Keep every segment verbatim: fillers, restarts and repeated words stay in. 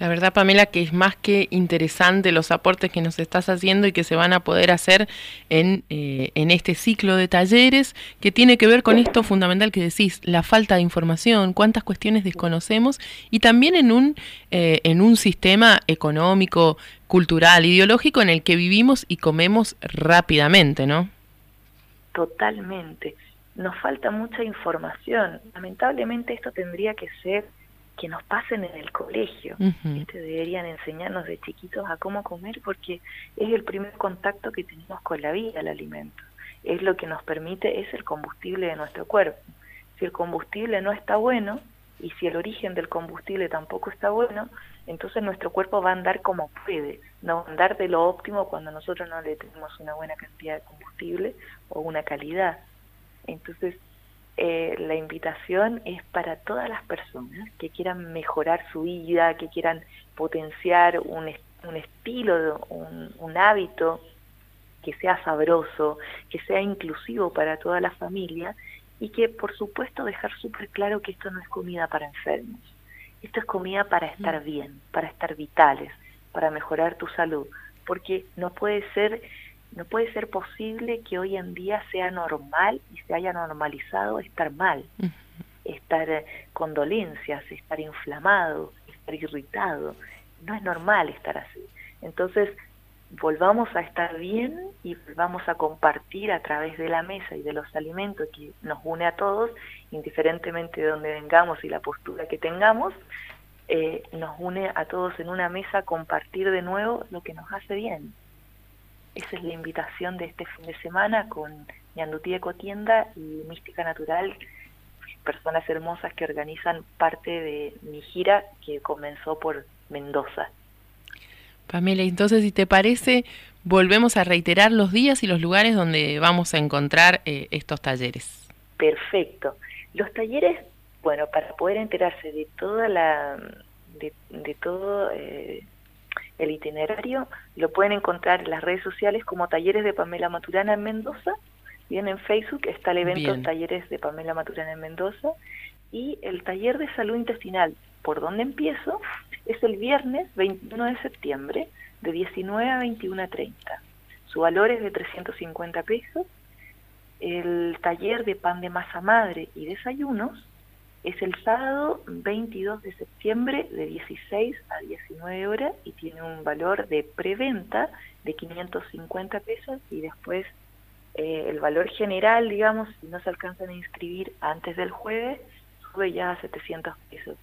La verdad, Pamela, que es más que interesante los aportes que nos estás haciendo y que se van a poder hacer en, eh, en este ciclo de talleres que tiene que ver con esto fundamental que decís, la falta de información, cuántas cuestiones desconocemos y también en un, eh, en un sistema económico, cultural, ideológico en el que vivimos y comemos rápidamente, ¿no? Totalmente. Nos falta mucha información. Lamentablemente esto tendría que ser que nos pasen en el colegio. Uh-huh. Este, deberían enseñarnos de chiquitos a cómo comer porque es el primer contacto que tenemos con la vida, el alimento. Es lo que nos permite, es el combustible de nuestro cuerpo. Si el combustible no está bueno y si el origen del combustible tampoco está bueno, entonces nuestro cuerpo va a andar como puede, no va a andar de lo óptimo cuando nosotros no le tenemos una buena cantidad de combustible o una calidad. Entonces, Eh, la invitación es para todas las personas que quieran mejorar su vida, que quieran potenciar un, est un estilo, un, un hábito que sea sabroso, que sea inclusivo para toda la familia y que por supuesto dejar súper claro que esto no es comida para enfermos, esto es comida para estar bien, para estar vitales, para mejorar tu salud, porque no puede ser No puede ser posible que hoy en día sea normal y se haya normalizado estar mal, uh-huh. estar eh, con dolencias, estar inflamado, estar irritado. No es normal estar así. Entonces, volvamos a estar bien y volvamos a compartir a través de la mesa y de los alimentos que nos une a todos, indiferentemente de dónde vengamos y la postura que tengamos, eh, nos une a todos en una mesa a compartir de nuevo lo que nos hace bien. Esa es la invitación de este fin de semana con Ñandutí Ecotienda y Mística Natural, personas hermosas que organizan parte de mi gira que comenzó por Mendoza. Pamela, entonces, si te parece, volvemos a reiterar los días y los lugares donde vamos a encontrar eh, estos talleres. Perfecto. Los talleres, bueno, para poder enterarse de toda la, de, de todo... Eh, el itinerario lo pueden encontrar en las redes sociales como Talleres de Pamela Maturana en Mendoza. Bien, en Facebook está el evento Bien. Talleres de Pamela Maturana en Mendoza. Y el taller de salud intestinal, por donde empiezo, es el viernes veintiuno de septiembre de diecinueve a veintiuno treinta. Su valor es de trescientos cincuenta pesos. El taller de pan de masa madre y desayunos es el sábado veintidós de septiembre de dieciséis a diecinueve horas y tiene un valor de preventa de quinientos cincuenta pesos y después eh, el valor general, digamos, si no se alcanzan a inscribir antes del jueves, sube ya a setecientos pesos.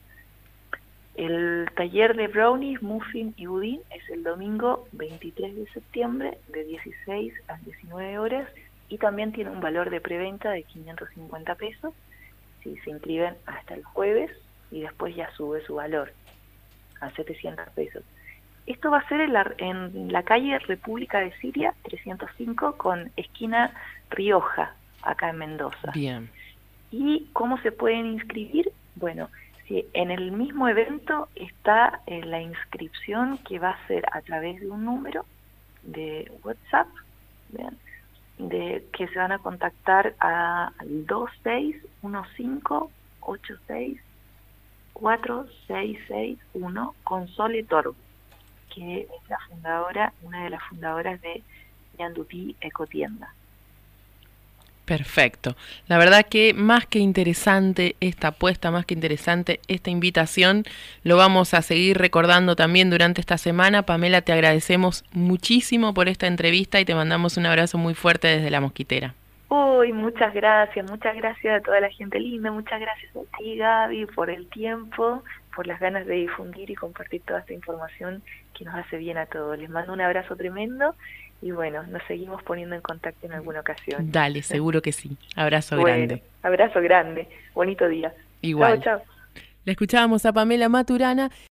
El taller de brownies, muffin y budín es el domingo veintitrés de septiembre de dieciséis a diecinueve horas y también tiene un valor de preventa de quinientos cincuenta pesos. Si se inscriben hasta el jueves y después ya sube su valor a setecientos pesos. Esto va a ser en la, en la calle República de Siria trescientos cinco con esquina Rioja, acá en Mendoza. Bien. ¿Y cómo se pueden inscribir? Bueno, si en el mismo evento está eh, la inscripción que va a ser a través de un número de WhatsApp, ¿vean? De que se van a contactar a dos seis uno cinco ocho seis cuatro seis seis uno con Sole Toro, que es la fundadora, una de las fundadoras de Ñandutí Ecotienda. Perfecto. La verdad que más que interesante esta apuesta, más que interesante esta invitación, lo vamos a seguir recordando también durante esta semana. Pamela, te agradecemos muchísimo por esta entrevista y te mandamos un abrazo muy fuerte desde La Mosquitera. Uy, muchas gracias, muchas gracias a toda la gente linda, muchas gracias a ti, Gaby, por el tiempo, por las ganas de difundir y compartir toda esta información que nos hace bien a todos. Les mando un abrazo tremendo. Y bueno, nos seguimos poniendo en contacto en alguna ocasión. Dale, seguro que sí. Abrazo bueno, grande. Abrazo grande. Bonito día. Igual. Chao, chao. La escuchábamos a Pamela Maturana.